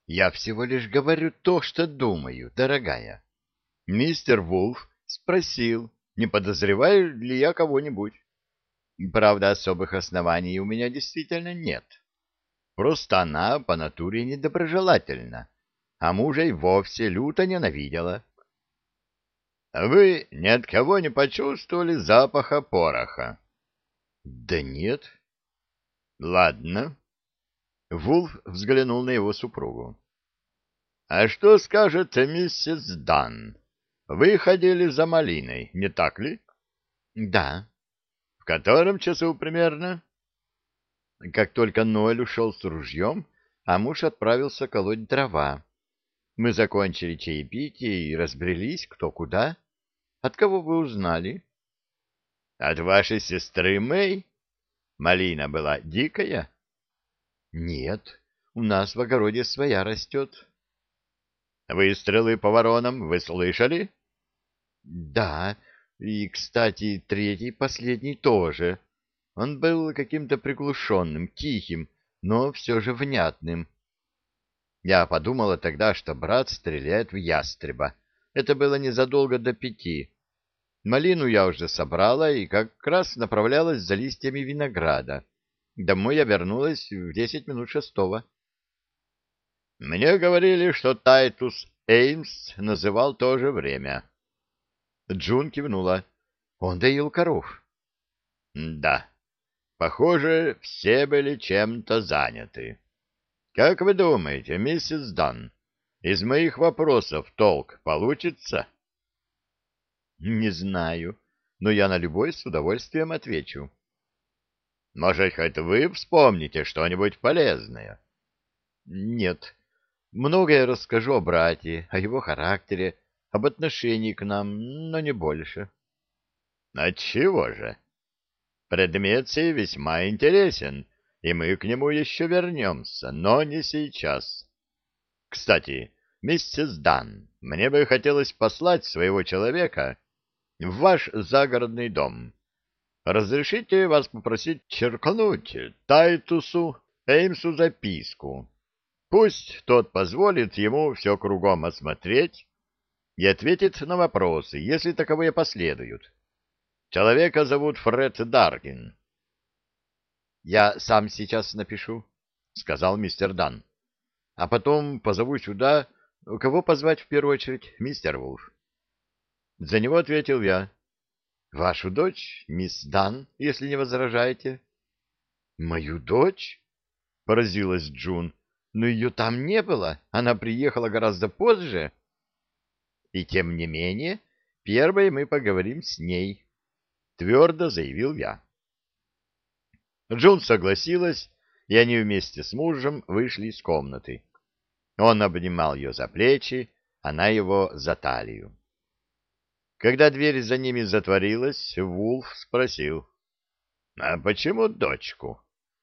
Я всего лишь говорю то, что думаю, дорогая. Мистер Вулф спросил, не подозреваю ли я кого-нибудь. Правда, особых оснований у меня действительно нет. Просто она по натуре недоброжелательна, а мужа и вовсе люто ненавидела. — Вы ни от кого не почувствовали запаха пороха? — Да нет. — Ладно. Вулф взглянул на его супругу. — А что скажет миссис Данн? Вы ходили за малиной, не так ли? — Да. — В котором часу примерно? Как только Ноэль ушел с ружьем, а муж отправился колоть дрова. Мы закончили чаепитие и разбрелись кто куда. От кого вы узнали? — От вашей сестры Мэй. Малина была дикая? — Нет, у нас в огороде своя растет. — Выстрелы по воронам вы слышали? — Да, и, кстати, третий, последний тоже. Он был каким-то приглушенным, тихим, но все же внятным. Я подумала тогда, что брат стреляет в ястреба. Это было незадолго до 5. Малину я уже собрала и как раз направлялась за листьями винограда. Домой я вернулась в 10 минут 6. Мне говорили, что Тайтус Эймс называл то же время. Джун кивнула. Он доил коров. Да, похоже, все были чем-то заняты. Как вы думаете, миссис Данн, из моих вопросов толк получится? Не знаю, но я на любой с удовольствием отвечу. Может, хоть вы вспомните что-нибудь полезное? Нет. Многое расскажу о брате, о его характере, об отношении к нам, но не больше. Отчего же? Предмет сей весьма интересен, и мы к нему еще вернемся, но не сейчас. Кстати, миссис Данн, мне бы хотелось послать своего человека в ваш загородный дом. Разрешите вас попросить черкнуть Тайтусу Эймсу записку. Пусть тот позволит ему все кругом осмотреть и ответит на вопросы, если таковые последуют. Человека зовут Фред Даркин. — Я сам сейчас напишу, — сказал мистер Данн. — А потом позову сюда... Кого позвать в первую очередь, мистер Вулф? За него ответил я. — Вашу дочь, мисс Данн, если не возражаете. — Мою дочь? — поразилась Джун. — Но ее там не было. Она приехала гораздо позже. — И тем не менее, первой мы поговорим с ней, — твердо заявил я. Джун согласилась, и они вместе с мужем вышли из комнаты. Он обнимал ее за плечи, она его за талию. Когда дверь за ними затворилась, Вулф спросил: — А почему дочку?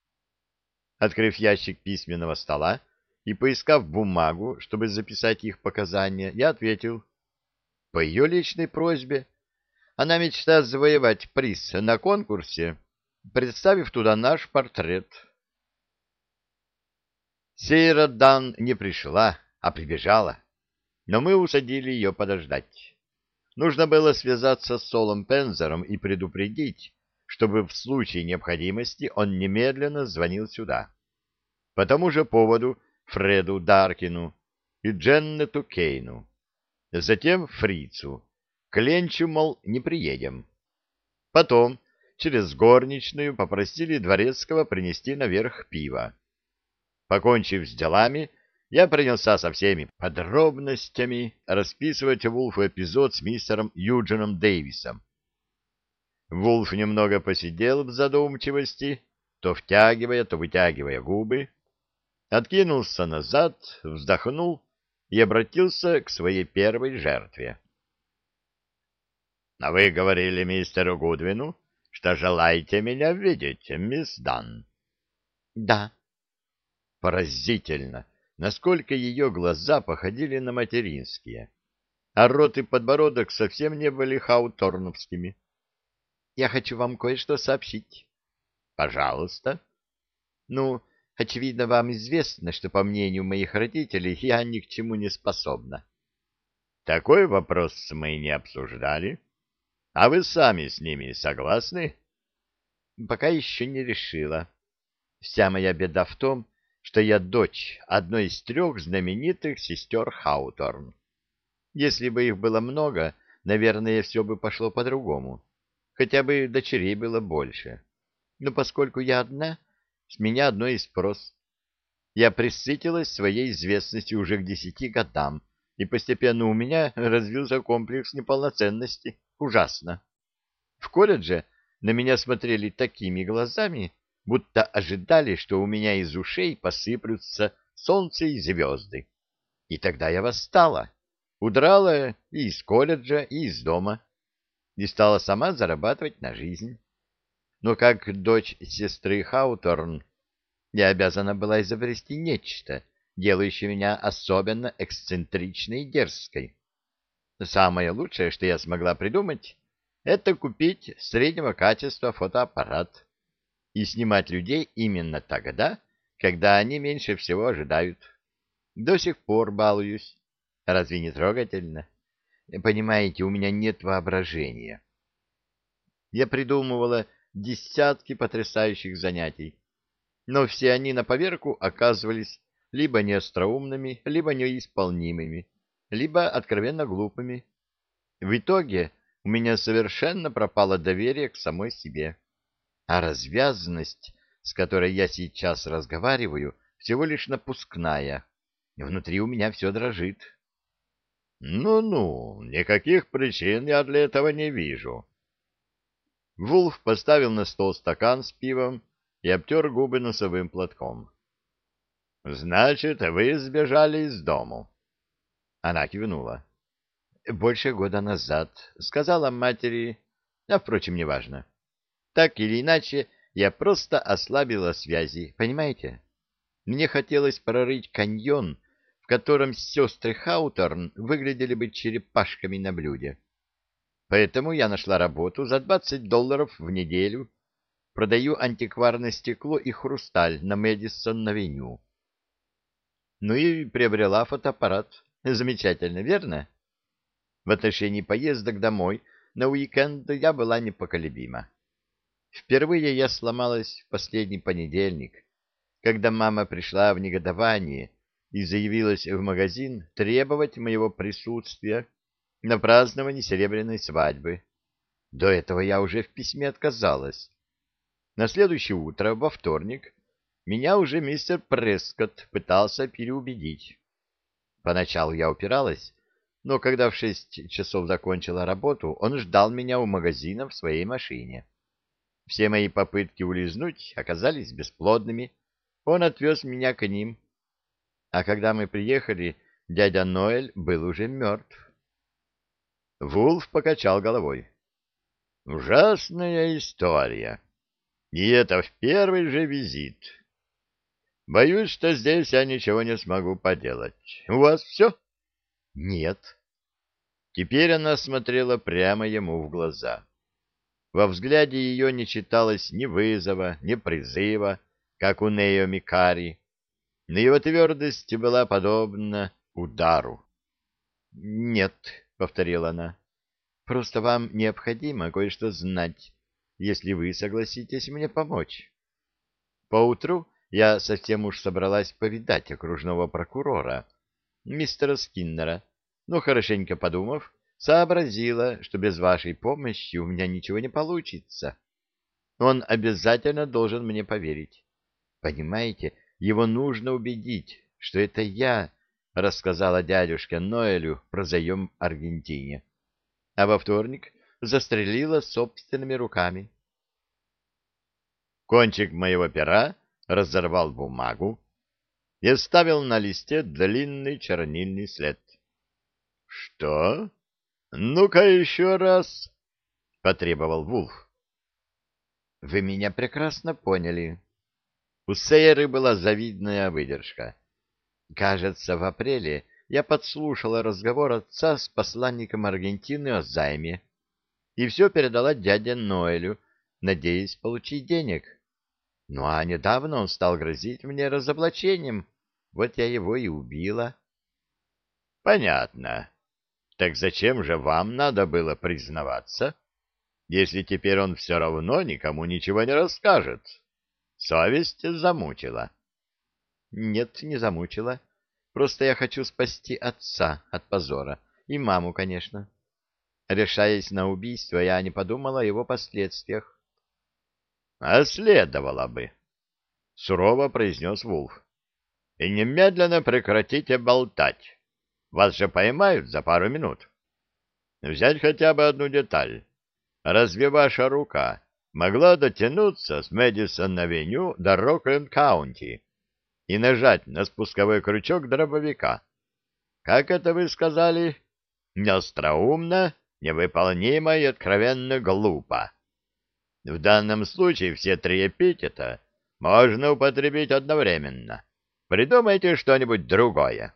Открыв ящик письменного стола и поискав бумагу, чтобы записать их показания, я ответил: — По ее личной просьбе. Она мечтает завоевать приз на конкурсе, представив туда наш портрет. Сейра Дан не пришла, а прибежала, но мы усадили ее подождать. Нужно было связаться с Солом Пензером и предупредить, чтобы в случае необходимости он немедленно звонил сюда. По тому же поводу Фреду Даркину и Дженнету Кейну. Затем Фрицу. К Ленчу, мол, не приедем. Потом через горничную попросили дворецкого принести наверх пива. Покончив с делами, я принялся со всеми подробностями расписывать Вулфу эпизод с мистером Юджином Дэвисом. Вулф немного посидел в задумчивости, то втягивая, то вытягивая губы, откинулся назад, вздохнул и обратился к своей первой жертве. — А вы говорили мистеру Гудвину, что желаете меня видеть, мисс Данн? — Да. Поразительно, насколько ее глаза походили на материнские, а рот и подбородок совсем не были хауторновскими. — Я хочу вам кое-что сообщить. — Пожалуйста. — Ну, Очевидно, вам известно, что, по мнению моих родителей, я ни к чему не способна. Такой вопрос мы не обсуждали. А вы сами с ними согласны? Пока еще не решила. Вся моя беда в том, что я дочь одной из 3 знаменитых сестер Хауторн. Если бы их было много, наверное, все бы пошло по-другому. Хотя бы дочерей было больше. Но поскольку я одна, с меня одно и спрос. Я пресытилась своей известностью уже к 10 годам, и постепенно у меня развился комплекс неполноценности. Ужасно. В колледже на меня смотрели такими глазами, будто ожидали, что у меня из ушей посыплются солнце и звезды. И тогда я восстала, удрала и из колледжа, и из дома, и стала сама зарабатывать на жизнь. Но как дочь сестры Хауторн, я обязана была изобрести нечто, делающее меня особенно эксцентричной и дерзкой. Самое лучшее, что я смогла придумать, это купить среднего качества фотоаппарат и снимать людей именно тогда, когда они меньше всего ожидают. До сих пор балуюсь. Разве не трогательно? Понимаете, у меня нет воображения. Я придумывала десятки потрясающих занятий, но все они на поверку оказывались либо неостроумными, либо неисполнимыми, либо откровенно глупыми. В итоге у меня совершенно пропало доверие к самой себе, а развязанность, с которой я сейчас разговариваю, всего лишь напускная. Внутри у меня все дрожит. Ну-ну, никаких причин я для этого не вижу. Вулф поставил на стол стакан с пивом и обтер губы носовым платком. — Значит, вы сбежали из дому? Она кивнула. — Больше года назад, — сказала матери, а, впрочем, неважно. Так или иначе, я просто ослабила связи, понимаете? Мне хотелось прорыть каньон, в котором сестры Хауторн выглядели бы черепашками на блюде. Поэтому я нашла работу за $20 в неделю. Продаю антикварное стекло и хрусталь на Мэдисон-авеню. Ну и приобрела фотоаппарат. Замечательно, верно? В отношении поездок домой на уикенд я была непоколебима. Впервые я сломалась в последний понедельник, когда мама пришла в негодование и заявилась в магазин требовать моего присутствия на праздновании серебряной свадьбы. До этого я уже в письме отказалась. На следующее утро, во вторник, меня уже мистер Прескотт пытался переубедить. Поначалу я упиралась, но когда в 6 часов закончила работу, он ждал меня у магазина в своей машине. Все мои попытки улизнуть оказались бесплодными. Он отвез меня к ним. А когда мы приехали, дядя Ноэль был уже мертв. Вулф покачал головой. Ужасная история. И это в первый же визит. Боюсь, что здесь я ничего не смогу поделать. У вас все? Нет. Теперь она смотрела прямо ему в глаза. Во взгляде ее не читалось ни вызова, ни призыва, как у Нео Микари, но его твердость была подобна удару. «Нет», — повторила она, — «просто вам необходимо кое-что знать, если вы согласитесь мне помочь». Поутру я совсем уж собралась повидать окружного прокурора, мистера Скиннера, но, хорошенько подумав, сообразила, что без вашей помощи у меня ничего не получится. Он обязательно должен мне поверить. Понимаете, его нужно убедить, что это я рассказала дядюшке Ноэлю про заем Аргентине, а во вторник застрелила собственными руками. Кончик моего пера разорвал бумагу и оставил на листе длинный чернильный след. — Что? Ну-ка еще раз, — потребовал Вулф. — Вы меня прекрасно поняли. У Сейры была завидная выдержка. Кажется, в апреле я подслушала разговор отца с посланником Аргентины о займе и все передала дяде Ноэлю, надеясь получить денег. Ну а недавно он стал грозить мне разоблачением. Вот я его и убила. Понятно. Так зачем же вам надо было признаваться, если теперь он все равно никому ничего не расскажет? Совесть замучила. Нет, не замучила. Просто я хочу спасти отца от позора. И маму, конечно. Решаясь на убийство, я не подумала о его последствиях. — А следовало бы, — сурово произнес Вулф. — И немедленно прекратите болтать. Вас же поймают за пару минут. Взять хотя бы одну деталь. Разве ваша рука могла дотянуться с Мэдисон-авеню до Рокленд-каунти и нажать на спусковой крючок дробовика? Как это вы сказали? Неостроумно, невыполнимо и откровенно глупо. В данном случае все три эпитета можно употребить одновременно. Придумайте что-нибудь другое.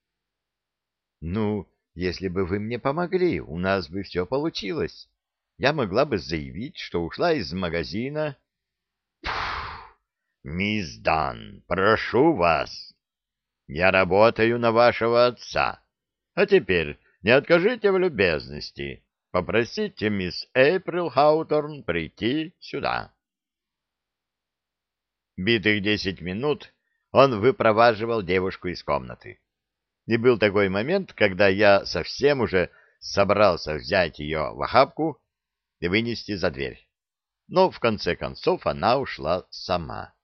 Ну, если бы вы мне помогли, у нас бы все получилось. Я могла бы заявить, что ушла из магазина. Мисс Дан, прошу вас. Я работаю на вашего отца. А теперь не откажите в любезности. Попросите мисс Эйприл Хауторн прийти сюда. Битых 10 минут он выпроваживал девушку из комнаты. И был такой момент, когда я совсем уже собрался взять ее в охапку и вынести за дверь. Но в конце концов она ушла сама.